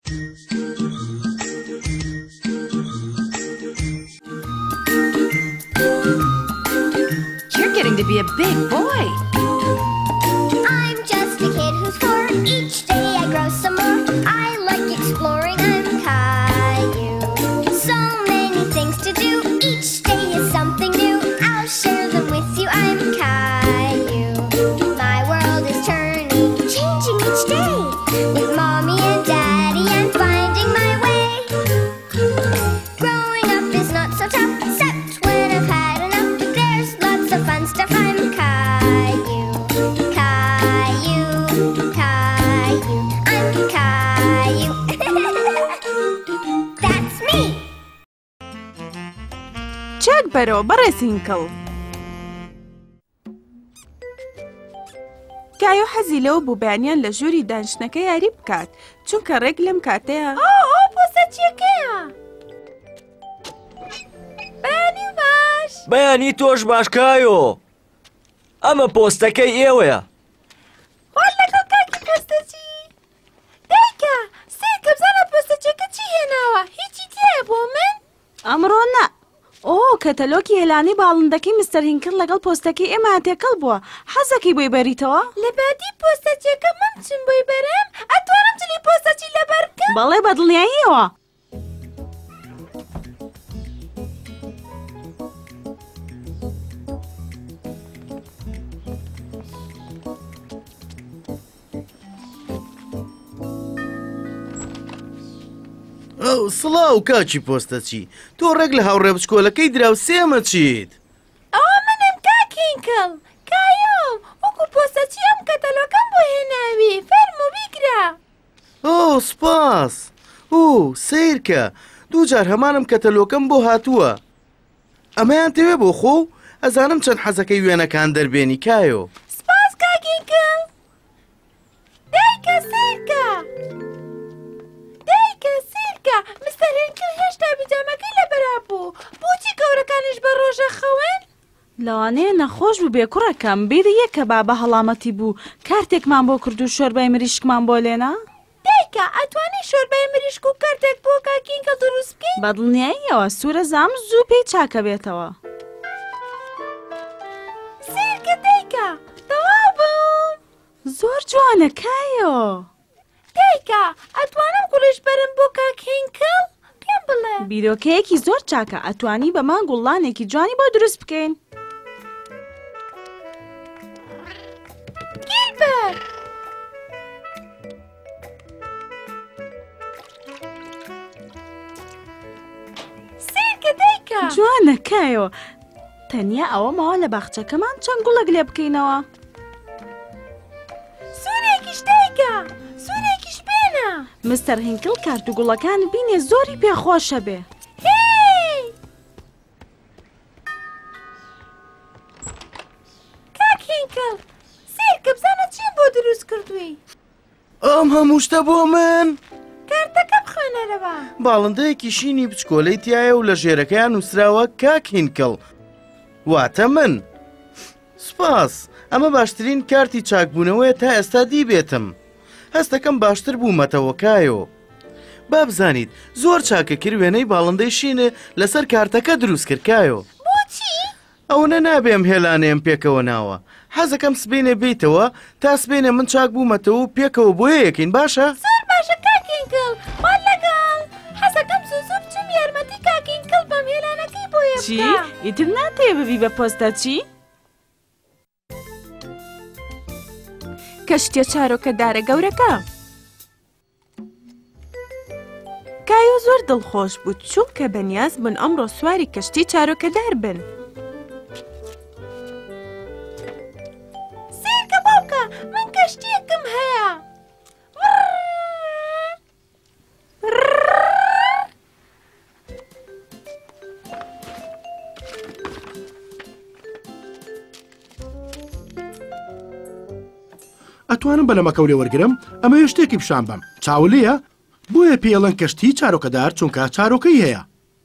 You're getting to be a big boy. I'm just a kid who's 4. Each day I grow some more. I like exploring. I'm Caillou. So many things to do. Each day is something new. I'll share them with you. I'm Caillou. My world is turning, changing each day. With Mommy and Daddy, I'm finding my way. Growing up is not so tough, except when I've had enough. But there's lots of fun stuff. I'm Caillou. Caillou, Caillou, I'm Caillou. That's me. چاک بەرەوە بەڕێز هینکڵ. کایۆ حەزی لەوە بوو بەیانیان لە ژووری دانیشتنەکە یاری بکات چونکە ڕێک لەم کاتەیە پۆستە چیەکەیە؟ بەیانی باش. بەیانی تۆش باش کایۆ. ئەمە پۆستەکەی ئێوەیە. خۆر لەگەڵ کاکی پۆستەچی. دایکە، سیرکە بزانە پۆستەچیەکە چی هێناوە؟ هیچی تایە بۆ من؟ ئەمڕۆ نە. کەتەلۆکی هێلانی باڵندەکەی مستەر هینکڵ لەگەڵ پۆستەکەی ئێمە هاتێکەڵ بووە. حەزەکەی بۆی بەریتەوە؟ لە بادی پۆستەچیەکە من بچم بۆی بەرم؟ ئەتوانم جلی پۆستەچی لەبەر بکەم؟ بەڵێ بەدڵنیاییەوە. سڵاو کاکی پۆستەچی، تۆ ڕێک لە هاوڕێ بچکۆلەکەی دراوسێمە چیت؟ ئەوە منم کاک هینکڵ. کایۆ، وەکو پۆستەچی ئەم کەتەلۆکەم بۆ هێناوی. فەرموو بیگرە. سپاس. سیرکە، دوو جار هەمانم کەتەلۆکەم بۆ هاتووە. ئەمەیان تەوێ بۆ خۆ؟ ئەزانم چەند حەزەکەی وێنەکان دەربێنی کایۆ. سپاس کاک هینکڵ. دایکە سیرکە. دایکە سیرکە، مستەر هینکڵ هێشتا بیجامەکەی لەبەرا بوو. بۆچی گەورەکانیش بە ڕۆژە خەون؟ لەوانەیە نەخۆش بوو بێ کوڕەکەم بیری یەکە بابە هەڵامەتی بوو کارتێکمان بۆ کرد و شۆربای مریشکمان بۆ لێنا؟ دایکە، ئەتوانی شۆربای مریشک و کارتێک بۆ کاک هینکڵ دروست بکەین؟ بەدڵنیاییەوە سوورە زام زوو پێی چاکە بێتەوە. سیرکە دایکە، تەواو بووم. زۆر جوانە کایۆ. دایکە، ئەتوانم گوڵش بەرم بۆ کاک هینکڵ؟ پێم بڵێ. بیرۆکەیەکی زۆر چاکە ئەتوانی بەمان گوڵانێکی جوانی بۆ دروست بکەین. گیلبەر. سیرکە دایکە. جوانە کایۆ. تەنیا ئەوە ماوە لە باخچەکەمان چەند گوڵک لێ بکەینەوە. سوورێکیش دایکە، سوورێکیش بێنە. مستەر هینکڵ کارت و گوڵەکان بینێ زۆری پێخۆشە بێ. هی! کاک هینکڵ، سیرکە بزانە چیم بۆ دروست کردووی؟ ئەم هەموو شتە بۆ من؟ کارتەکە بخوێنەرەوە. باڵندەیەکی شینی بچکۆلەی تایە و لە ژێرەکەیان نووسراوە کاک هینکڵ. واتە من. سپاس، ئەمە باشترین کارتی چاکبوونەوەیە تا ئێستا دیبێتم. هەستەکەم باشتر بوومەتەوە کایۆ. با بزانیت زۆر چاکەکرد وێنەی باڵندەی شینە لەسەر کارتەکە دروست کرد کایۆ. بۆچی؟ ئەوە نابێم هێلانەیەم پێکەوە ناوە. حەزەکەم سبێنێ بیتەوە تا سبێنێ من چاک بوومەتەوە و پێکەوە بۆ یەکەین باشە؟ زۆر باشە کاک هینکڵ، وان لەگەڵ. حەزەکەم زوو بچم یارمەتی کاک هینکڵ بەم هێلانەکەی بۆیە چی؟ بکە. ئیتر ناتەوێ ببی بە پۆستەچی؟ کەشتیە چارۆکەدارە گەورەکە. کایۆ زۆر دڵخۆش بوو چونکە بەنیاز بوون ئەمڕۆ سواری کەشتی چارۆکەدار بن. سیرکە باوکە، من کەشتیەکم هەیە. ئەتوانم بەلەمەکەولێ وەرگرم؟ ئەمە شتێکی پیشان بم. چاولەیە؟ بۆیە پێڵەن کەشتی چارۆکەدار چونکە چارۆکەی هەیە.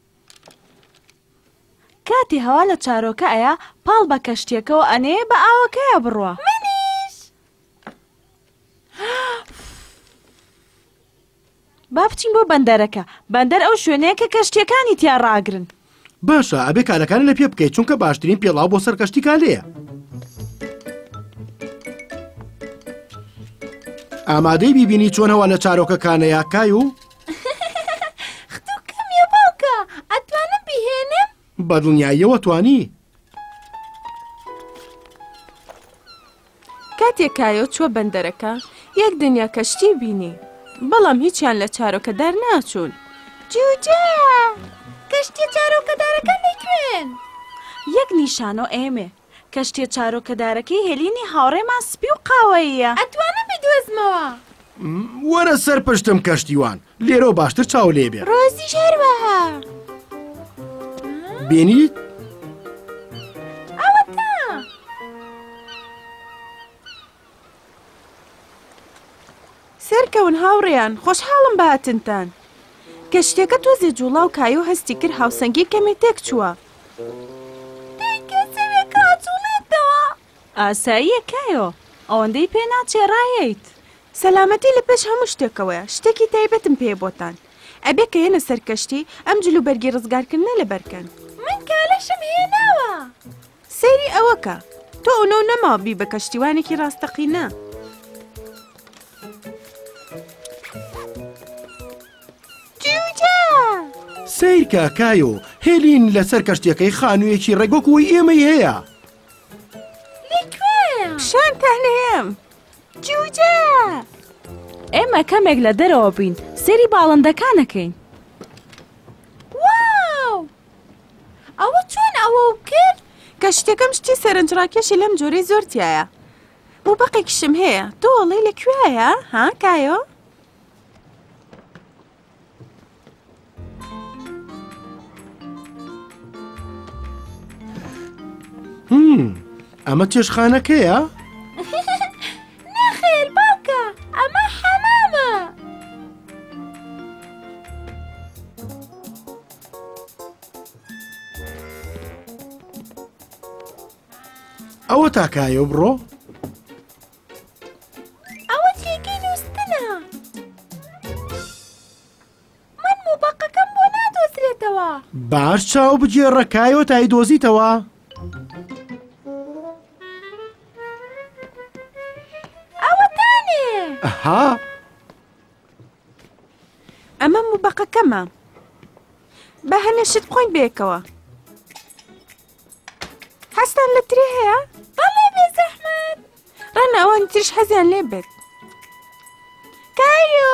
کاتی هەوا لە چارۆکە ئەیە پاڵ بە کەشتێکەوە ئەنێ بە ئاوەکەیە بڕوە. منیش. با بچین بۆ بەندەرەکە. بەندەر ئەو شوێنەیە کە کەشتیەکانی تیا ڕاگرن. باشە ئەبێ کارەکانە لە پێ بکەیت چونکە باشترین پێڵاو بۆ سەر کەشتی کالەیە. ئامادەی بیبینی چۆن هەوا لە چارۆکەکانەیە کای و ختو کەمیە باوکە ئەتوانم بیهێنم؟ بەدڵنیاییەوە توانی. کاتێک کایۆ چوە بەندەرەکە یەک دنیا کەشتی بینی بەڵام هیچیان لە چارۆکەدار ناچوون. جوجە! کەشتیە چارۆکەدارەکە لەکوێن؟ یەک نیشانۆ ئێمێ. کەشتیە چارۆکەدارەکەی هێلینی هاوڕێمان سپی و قاوەیە. ئەتوانم بیدۆزمەوە. وەرە سەر پشتم کەشتیوان لێرەوە باشتر چاو لێ بێ. ڕۆزی ژێروەها. بینیت؟ ئەوەتە! سەرکەون هاوڕێیان خۆشحاڵم بە هاتنتان. کەشتێکە تۆزێ جوڵا و کایۆ هەستی کرد هاوسەنگی کەمێ تێک چووە. ئاساییە کایۆ ئەوەندەی پێ ناچێڕایەیت. سەلامەتی لە پێش هەموو شتێکەوەیە شتێکی تایبەتم پێ بۆتان. ئەبێ کە یەنە سەرکەشتی ئەم جلو بەرگی ڕزگارکردنە لە بەرکەن. من کالەشم هێناوە. سەیری ئەوەکە تۆ ئەوە نەماوە بی بە کەشتیوانێکی ڕاستەقینە. سیرکە کایۆ هێلین لەسەر کەشتیەکەی خانوویەکی ڕێگۆکەوەی ئێمەی هەیە. شانتان هەیەم. جوجە! ئێمە کەمێک لە دەرەوە بین سێری باڵندەکانەکەین. واو! ئەوە چۆن ئەوە کرد؟ کەشتەکەم شتی سەرنجڕاکێشی لەم جۆرەی زۆرتیایە. بۆ بەقێکیشم هەیە تۆ وەڵی لەکوێیە ها کایۆ؟ ئەمە چێشخانەکەیە؟ نەخێر باوکە ئەمە حەمامە. ئەوە تاکایۆ بڕۆ؟ ئەوە تێگەی نووستنە. من موبەقەکەم بۆ نادۆزرێتەوە. باش چاو بگێڕە کایۆ تای دۆزیتەوە. ئەها ئەمە موبەقەکەمە. بە هەنە شت بخۆین بێکەوە. هەستان لە ترێ هەیە؟ بەڵێ بێزەحمەت. ڕەنە ئەوان تریش حەزیان لێ بێت. کایۆ!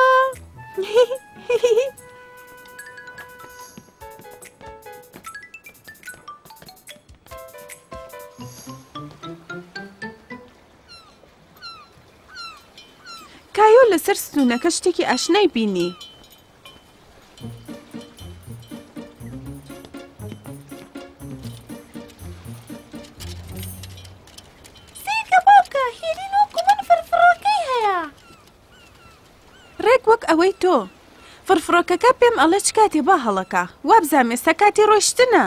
کایۆ لەسەر ستونەکە شتێکی ئاشنای بینی. سیرکە باوکە هێلین وەکو من فرفڕۆکەی هەیە. ڕێک وەک ئەوەی تۆ. فرفڕۆکەکە پێم ئەڵێ چ کاتێ با هەڵەکە. وابزانم ئێستا کاتی ڕۆیشتنە.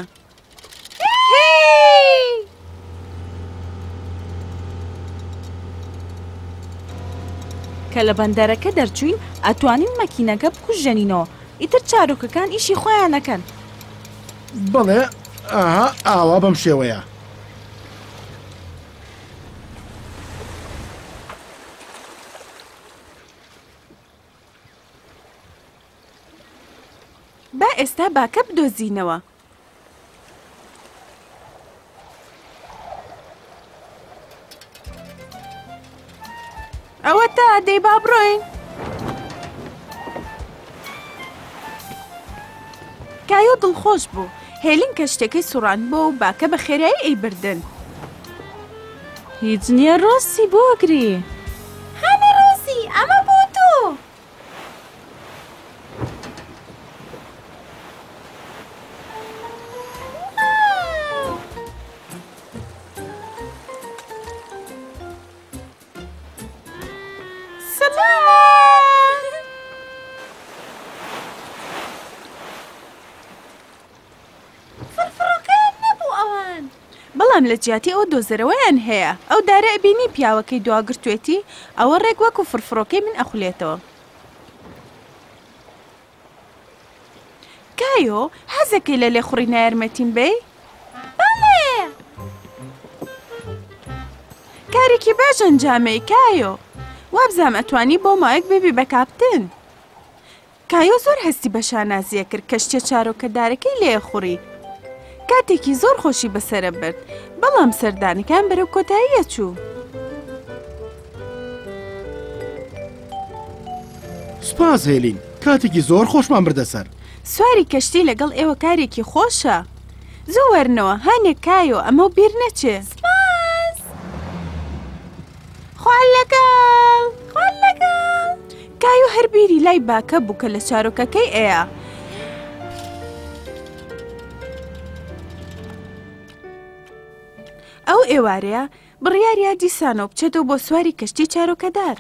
کە لە بەندەرەکە دەرچوین ئەتوانین مەکینەکە بکوژێنینەوە ئیتر چارۆکەکان ئیشی خۆیان نەکەن. بڵێ ئاها ئاوا بەم شێوەیە. با ئێستا باکە بدۆزینەوە. ئەوە تا دەی با بڕۆین. کایۆ دڵخۆش بوو. هێلین کەشتەکەی سوڕان بۆ و باکە بە خێرایی ئەیبردن. هیچ نییە ڕۆستی بۆگری. هەنە ڕۆسی ئەمە بۆ تۆ. بەڵام لە جیاتی ئەو دۆزەرەوەیان هەیە. ئەو دارە ئەبینی پیاوەکەی دواگرتوێتی ئەوە ڕێک وەکو فرفڕۆکەی من ئەخولێتەوە. کایۆ حەزەکەی لە لێخوڕی نایارمەتیم بێ؟ بەڵێ کارێکی باش ئەنجامەی کایۆ وابزانم ئەتوانی بۆ مایەک ببی بە کاپتن. کایۆ زۆر هەستی بە شانازیە کرد کە شتێ چارۆکەدارەکەی لێخوڕی. کاتێکی زۆر خۆشی بەسرە برد بەڵام سەردانەکان بەرەو کۆتاییە چوو. سپاس هێلین، کاتێکی زۆر خۆشمان بردەسەر. سواری کەشتی لەگەڵ ئێوە کارێکی خۆشە. زوو وەرنەوە هانێک کایۆ ئەمە بیر نەچێ. سپاس! خوال لەگەڵ! خوال لەگەڵ! کایۆ هەر بیری لای باکە بوو کە لە چارۆکەکەی ئەیە. ئەو ئێوارەیە بڕیاریا دیسانەوە بچێتەوە بۆ سواری کەشتی چارۆکەدار.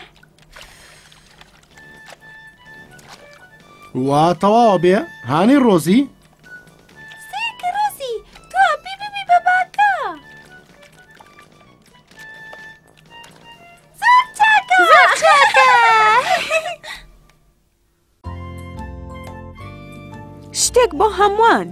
وا تەواوە بێ هانی ڕۆزی؟ سێکە ڕۆزی تۆ ببی بە باکە. زۆر چاکە! زۆر چاکە! شتێک بۆ هەمووان.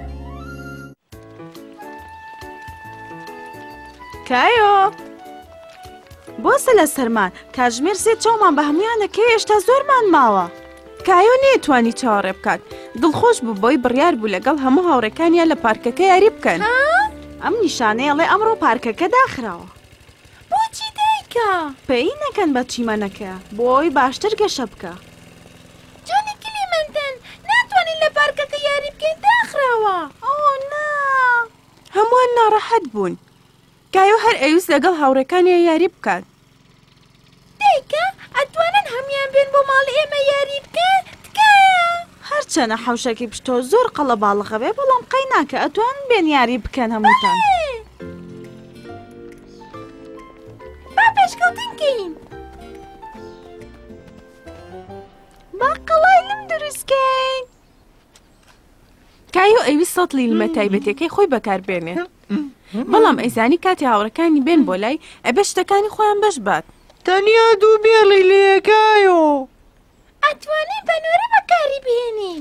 کایۆ بۆسە لە سەرمان کاتژمێر سێ چاومان بە هەمویانەکە هێشتا زۆرمان ماوە. کایۆ نێتوانی چاوەڕێ بکات. دڵخۆش بوو بۆی بڕیار بوو لەگەڵ هەموو هاوڕێکانیان لە پارکەکە یاری بکەن. ئەم نیشانەیەڵێ ئەمڕۆ پارکەکە داخراوە. بۆچی دایکە؟ پێی نەکەن بە چیمەنەکە بۆی باشتر گەشە بکە. جۆنی کلیمەنتن ناتوانین لە پارکەکە یاری بکەین داخراوە. ئۆ نا! هەمووان ناڕەحەت بوون. کایۆ هەر ئەویست لەگەڵ هاوڕێکانیان یاری بکات. دایکە ئەتوانن هەمیان بێن بۆ ماڵ ئێمە یاری بکەن تکایە. هەرچەنە حەوشەکی پشتۆ زۆر قەڵە باڵغە بێ بەڵام قەی ناکە ئەتوانن بێن یاری بکەن هەمووتان. با پێشکەوتنکەین. با قەڵای لم دروستکەین. کایۆ ئەویست سەد لیلمە تایبەتەکەی خۆی بەکاربێنێ. بەڵام ئەیزانی کاتی هاوڕەکانی بێن بۆ لای ئەبێ شتەکانی خۆیان بەش بات. تەنیا دوو بێڵی لێکایۆ ئەتوانین بەنوێرە بەکاری بهێنین.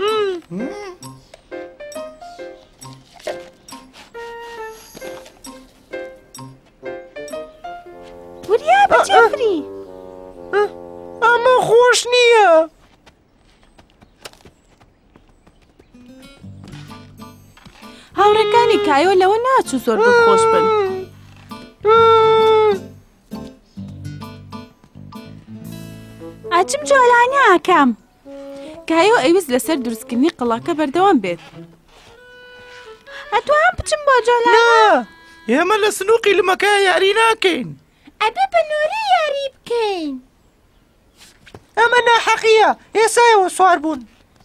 وریا بەجێفری ئەمە خۆش نییە. هاوڕەکانی کایۆ لەوە ناچوو زۆر دڵخۆش بن. ئاچم جۆلانە ئاکەم. کایۆ ئەویست لەسەر دروستکردنی قەڵاکە بەردەوام بێت. ئەتوان بچم بۆ جۆلانە؟ ئێمە لە سنووقی لمەکە یاری ناکەین. ئەبێ بەنوێرە یاری بکەین. ئەمە ناحەقیە ئێسایەوە سوار بوون.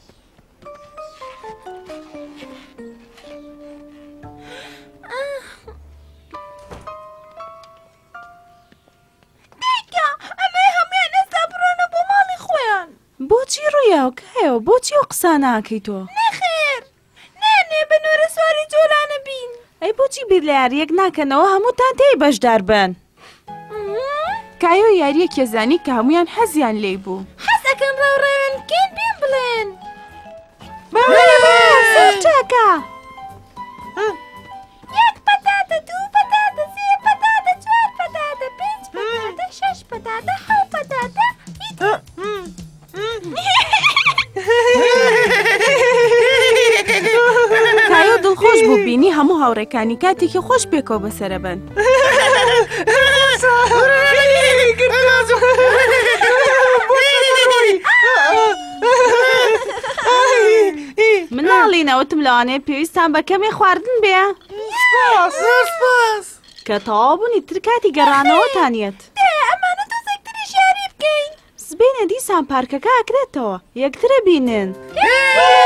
بۆچی ڕوویاو کایۆ بۆچی ئەو قسە ناکەی تۆ؟ نەخێر نانێ بەنوێرە سواری جۆلانە بین. ئەی بۆچی بیر لە یاریەک ناکەنەوە هەمووتان تێی بەشدار بن؟ کایۆ یاریە کێزانی کە هەمویان حەزیان لێی بوو. حەزەکەن ڕێوڕێوێن بکەین بین بڵێن. زۆر چاکە. یەک پەتاتە، دوو پەتاتە، سێ پەتاتە، چوار پەتاتە، پێنج پەتاتە، شەش پەتاتە، حەوت پەتاتە. کایۆ دڵخۆش بوو بینی هەموو هاوڕێکانی کاتێکی خۆش پێکەوە بەسەرە بن. مناڵینەوەتم لەوانەیە پێویستان بە کەمی خواردن بێ. سپاس. کە تەواو بوونی تر کاتی گەڕانەوەتانیەت. ئەمانە تۆزێکتریش یاری بکەین. سبێنە دیسان پارکەکە ئەکرێتەوە یەکترە بینن.